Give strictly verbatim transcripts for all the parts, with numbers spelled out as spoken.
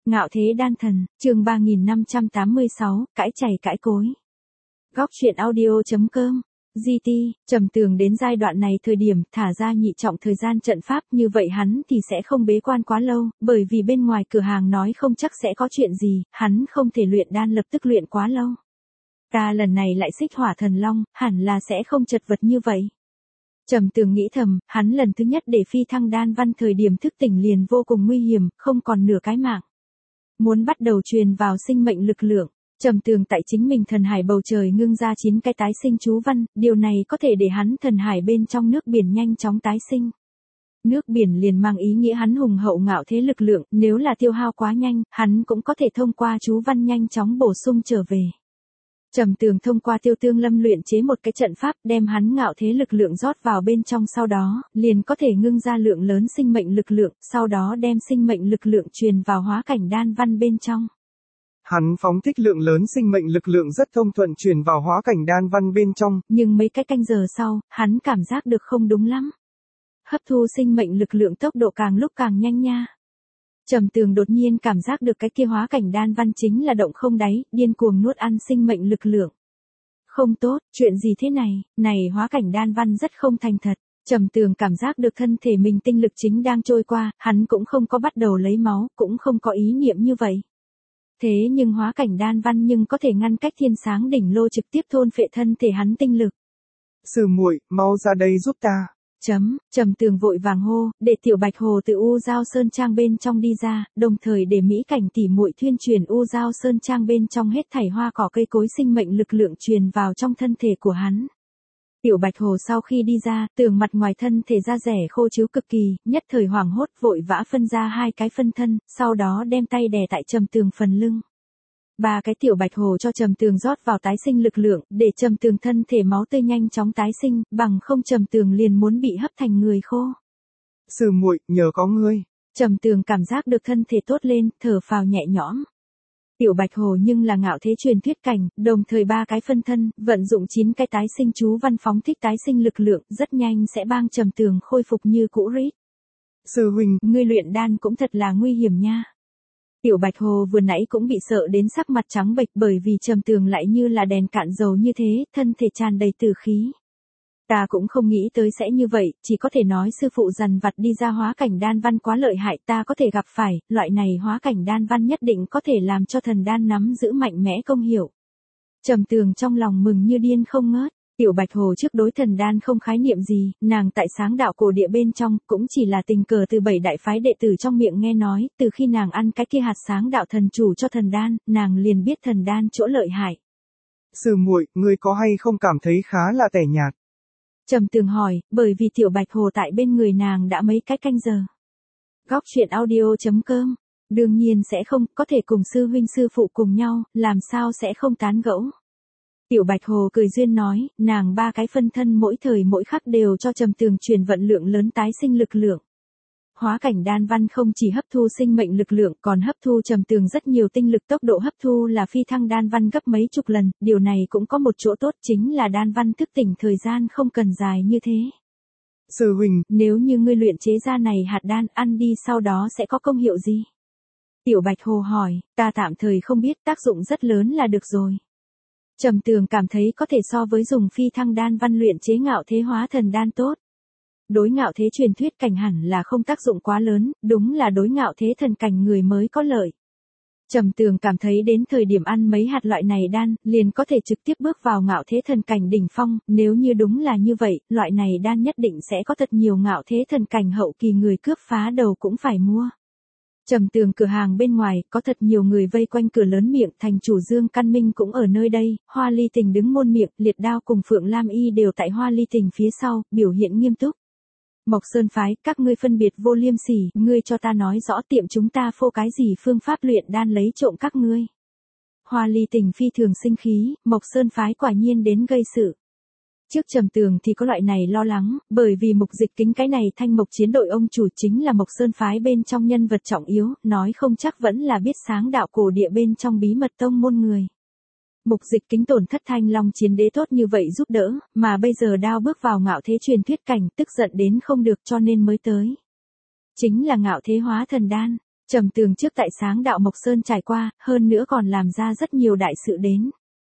Ngạo thế đan thần, chương ba nghìn năm trăm tám mươi sáu, cãi chày cãi cối. Góc truyện audio.com. giê tê, Trầm Tường đến giai đoạn này thời điểm thả ra nhị trọng thời gian trận pháp, như vậy hắn thì sẽ không bế quan quá lâu, bởi vì bên ngoài cửa hàng nói không chắc sẽ có chuyện gì, hắn không thể luyện đan lập tức luyện quá lâu. Ta lần này lại xích hỏa thần long, hẳn là sẽ không chật vật như vậy. Trầm Tường nghĩ thầm, hắn lần thứ nhất để phi thăng đan văn thời điểm thức tỉnh liền vô cùng nguy hiểm, không còn nửa cái mạng. Muốn bắt đầu truyền vào sinh mệnh lực lượng, Trầm Tường tại chính mình thần hải bầu trời ngưng ra chín cái tái sinh chú văn, điều này có thể để hắn thần hải bên trong nước biển nhanh chóng tái sinh. Nước biển liền mang ý nghĩa hắn hùng hậu ngạo thế lực lượng, nếu là tiêu hao quá nhanh, hắn cũng có thể thông qua chú văn nhanh chóng bổ sung trở về. Trầm Tường thông qua Tiêu Tương Lâm luyện chế một cái trận pháp, đem hắn ngạo thế lực lượng rót vào bên trong, sau đó liền có thể ngưng ra lượng lớn sinh mệnh lực lượng, sau đó đem sinh mệnh lực lượng truyền vào hóa cảnh đan văn bên trong. Hắn phóng thích lượng lớn sinh mệnh lực lượng rất thông thuận truyền vào hóa cảnh đan văn bên trong. Nhưng mấy cái canh giờ sau, hắn cảm giác được không đúng lắm. Hấp thu sinh mệnh lực lượng tốc độ càng lúc càng nhanh nha. Trầm Tường đột nhiên cảm giác được cái kia hóa cảnh đan văn chính là động không đáy, điên cuồng nuốt ăn sinh mệnh lực lượng. Không tốt, chuyện gì thế này, này hóa cảnh đan văn rất không thành thật. Trầm Tường cảm giác được thân thể mình tinh lực chính đang trôi qua, hắn cũng không có bắt đầu lấy máu, cũng không có ý niệm như vậy. Thế nhưng hóa cảnh đan văn nhưng có thể ngăn cách thiên sáng đỉnh lô trực tiếp thôn phệ thân thể hắn tinh lực. Sư muội, mau ra đây giúp ta. Chấm, Trầm Tường vội vàng hô, để Tiểu Bạch Hồ từ U Giao Sơn Trang bên trong đi ra, đồng thời để Mỹ Cảnh tỷ muội thuyên truyền U Giao Sơn Trang bên trong hết thảy hoa cỏ cây cối sinh mệnh lực lượng truyền vào trong thân thể của hắn. Tiểu Bạch Hồ sau khi đi ra, Tường mặt ngoài thân thể da rẻ khô chiếu cực kỳ, nhất thời hoảng hốt vội vã phân ra hai cái phân thân, sau đó đem tay đè tại Trầm Tường phần lưng. Ba cái Tiểu Bạch Hồ cho Trầm Tường rót vào tái sinh lực lượng, để Trầm Tường thân thể máu tươi nhanh chóng tái sinh, bằng không Trầm Tường liền muốn bị hấp thành người khô. Sư muội, nhờ có ngươi. Trầm Tường cảm giác được thân thể tốt lên, thở phào nhẹ nhõm. Tiểu Bạch Hồ nhưng là ngạo thế truyền thuyết cảnh, đồng thời ba cái phân thân, vận dụng chín cái tái sinh chú văn phóng thích tái sinh lực lượng, rất nhanh sẽ bang Trầm Tường khôi phục như cũ rít. Sư huynh, ngươi luyện đan cũng thật là nguy hiểm nha. Tiểu Bạch Hồ vừa nãy cũng bị sợ đến sắc mặt trắng bệch, bởi vì Trầm Tường lại như là đèn cạn dầu như thế, thân thể tràn đầy tử khí. Ta cũng không nghĩ tới sẽ như vậy, chỉ có thể nói sư phụ dằn vặt đi ra hóa cảnh đan văn quá lợi hại, ta có thể gặp phải, loại này hóa cảnh đan văn nhất định có thể làm cho thần đan nắm giữ mạnh mẽ công hiệu. Trầm Tường trong lòng mừng như điên không ngớt. Tiểu Bạch Hồ trước đối thần đan không khái niệm gì, nàng tại sáng đạo cổ địa bên trong, cũng chỉ là tình cờ từ bảy đại phái đệ tử trong miệng nghe nói, từ khi nàng ăn cái kia hạt sáng đạo thần chủ cho thần đan, nàng liền biết thần đan chỗ lợi hại. Sư muội, ngươi có hay không cảm thấy khá là tẻ nhạt? Trầm Tường hỏi, bởi vì Tiểu Bạch Hồ tại bên người nàng đã mấy cái canh giờ. Góc truyện audio.com. Đương nhiên sẽ không, có thể cùng sư huynh sư phụ cùng nhau, làm sao sẽ không tán gẫu. Tiểu Bạch Hồ cười duyên nói, nàng ba cái phân thân mỗi thời mỗi khắc đều cho Trầm Tường truyền vận lượng lớn tái sinh lực lượng. Hóa cảnh đan văn không chỉ hấp thu sinh mệnh lực lượng, còn hấp thu Trầm Tường rất nhiều tinh lực, tốc độ hấp thu là phi thăng đan văn gấp mấy chục lần, điều này cũng có một chỗ tốt chính là đan văn thức tỉnh thời gian không cần dài như thế. Sư huynh, nếu như ngươi luyện chế ra này hạt đan ăn đi sau đó sẽ có công hiệu gì? Tiểu Bạch Hồ hỏi, ta tạm thời không biết, tác dụng rất lớn là được rồi. Trầm Tường cảm thấy có thể so với dùng phi thăng đan văn luyện chế ngạo thế hóa thần đan tốt. Đối ngạo thế truyền thuyết cảnh hẳn là không tác dụng quá lớn, đúng là đối ngạo thế thần cảnh người mới có lợi. Trầm Tường cảm thấy đến thời điểm ăn mấy hạt loại này đan, liền có thể trực tiếp bước vào ngạo thế thần cảnh đỉnh phong, nếu như đúng là như vậy, loại này đan nhất định sẽ có thật nhiều ngạo thế thần cảnh hậu kỳ người cướp phá đầu cũng phải mua. Trầm Tường cửa hàng bên ngoài, có thật nhiều người vây quanh cửa lớn miệng, thành chủ Dương Căn Minh cũng ở nơi đây, Hoa Ly Tình đứng môn miệng, Liệt Đao cùng Phượng Lam Y đều tại Hoa Ly Tình phía sau, biểu hiện nghiêm túc. Mộc Sơn phái, các ngươi phân biệt vô liêm sỉ, ngươi cho ta nói rõ tiệm chúng ta phô cái gì phương pháp luyện đan lấy trộm các ngươi. Hoa Ly Tình phi thường sinh khí, Mộc Sơn phái quả nhiên đến gây sự. Trước Trầm Tường thì có loại này lo lắng, bởi vì Mục Dịch Kính cái này thanh mộc chiến đội ông chủ chính là Mộc Sơn phái bên trong nhân vật trọng yếu, nói không chắc vẫn là biết sáng đạo cổ địa bên trong bí mật tông môn người. Mục Dịch Kính tổn thất Thanh Long chiến đế tốt như vậy giúp đỡ, mà bây giờ đao bước vào ngạo thế truyền thuyết cảnh, tức giận đến không được cho nên mới tới. Chính là ngạo thế hóa thần đan. Trầm Tường trước tại Sáng Đạo Mộc Sơn trải qua, hơn nữa còn làm ra rất nhiều đại sự đến.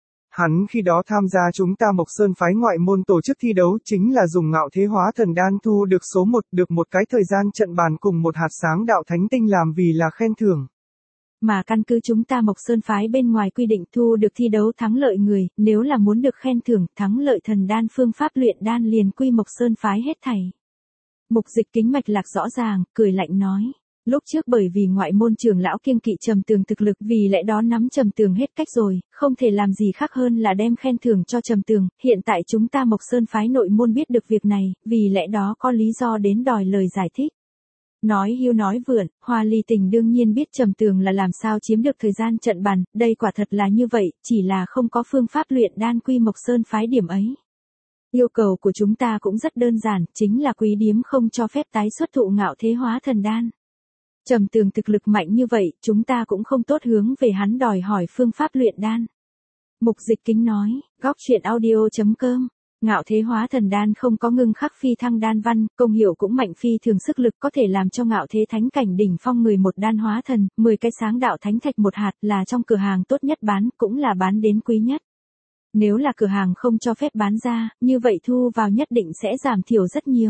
Hắn khi đó tham gia chúng ta Mộc Sơn phái ngoại môn tổ chức thi đấu chính là dùng ngạo thế hóa thần đan thu được số một, được một cái thời gian trận bàn cùng một hạt sáng đạo thánh tinh làm vì là khen thưởng. Mà căn cứ chúng ta Mộc Sơn phái bên ngoài quy định thu được thi đấu thắng lợi người, nếu là muốn được khen thưởng thắng lợi thần đan phương pháp luyện đan liền quy Mộc Sơn phái hết thảy. Mục Dịch Kính mạch lạc rõ ràng, cười lạnh nói. Lúc trước bởi vì ngoại môn trưởng lão kiêng kỵ Trầm Tường thực lực vì lẽ đó nắm Trầm Tường hết cách rồi, không thể làm gì khác hơn là đem khen thưởng cho Trầm Tường, hiện tại chúng ta Mộc Sơn phái nội môn biết được việc này, vì lẽ đó có lý do đến đòi lời giải thích. Nói hiu nói vượn, Hoa Ly Tình đương nhiên biết Trầm Tường là làm sao chiếm được thời gian trận bàn, đây quả thật là như vậy, chỉ là không có phương pháp luyện đan quy Mộc Sơn phái điểm ấy. Yêu cầu của chúng ta cũng rất đơn giản, chính là quý điếm không cho phép tái xuất thụ ngạo thế hóa thần đan. Trầm Tường thực lực mạnh như vậy, chúng ta cũng không tốt hướng về hắn đòi hỏi phương pháp luyện đan. Mục Dịch Kính nói, góc truyện audio chấm com. Ngạo thế hóa thần đan không có ngưng khắc phi thăng đan văn, công hiệu cũng mạnh phi thường sức lực có thể làm cho ngạo thế thánh cảnh đỉnh phong người một đan hóa thần, mười cái sáng đạo thánh thạch một hạt là trong cửa hàng tốt nhất bán, cũng là bán đến quý nhất. Nếu là cửa hàng không cho phép bán ra, như vậy thu vào nhất định sẽ giảm thiểu rất nhiều.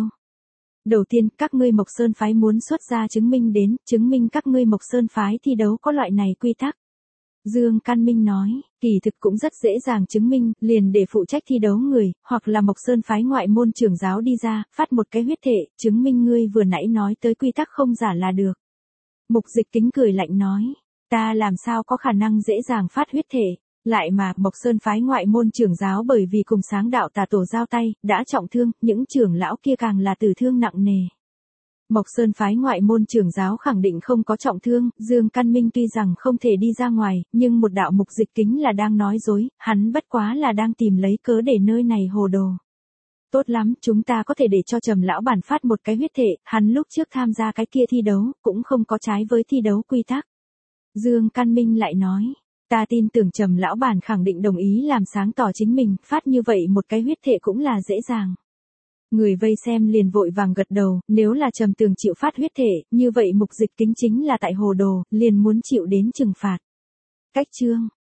Đầu tiên, các ngươi Mộc Sơn phái muốn xuất ra chứng minh đến, chứng minh các ngươi Mộc Sơn phái thi đấu có loại này quy tắc. Dương Căn Minh nói, kỳ thực cũng rất dễ dàng chứng minh, liền để phụ trách thi đấu người, hoặc là Mộc Sơn phái ngoại môn trưởng giáo đi ra, phát một cái huyết thể, chứng minh ngươi vừa nãy nói tới quy tắc không giả là được. Mục Dịch Kính cười lạnh nói, ta làm sao có khả năng dễ dàng phát huyết thể, lại mà Mộc Sơn phái ngoại môn trưởng giáo bởi vì cùng Sáng Đạo tà tổ giao tay, đã trọng thương, những trưởng lão kia càng là tử thương nặng nề. Mộc Sơn phái ngoại môn trưởng giáo khẳng định không có trọng thương, Dương Căn Minh tuy rằng không thể đi ra ngoài, nhưng một đạo Mục Dịch Kính là đang nói dối, hắn bất quá là đang tìm lấy cớ để nơi này hồ đồ. Tốt lắm, chúng ta có thể để cho Trầm lão bản phát một cái huyết thể, hắn lúc trước tham gia cái kia thi đấu, cũng không có trái với thi đấu quy tắc. Dương Căn Minh lại nói, ta tin tưởng Trầm lão bản khẳng định đồng ý làm sáng tỏ chính mình, phát như vậy một cái huyết thể cũng là dễ dàng. Người vây xem liền vội vàng gật đầu, nếu là Trầm Tường chịu phát huyết thể, như vậy Mục Dịch Kính chính là tại hồ đồ, liền muốn chịu đến trừng phạt. Cách chương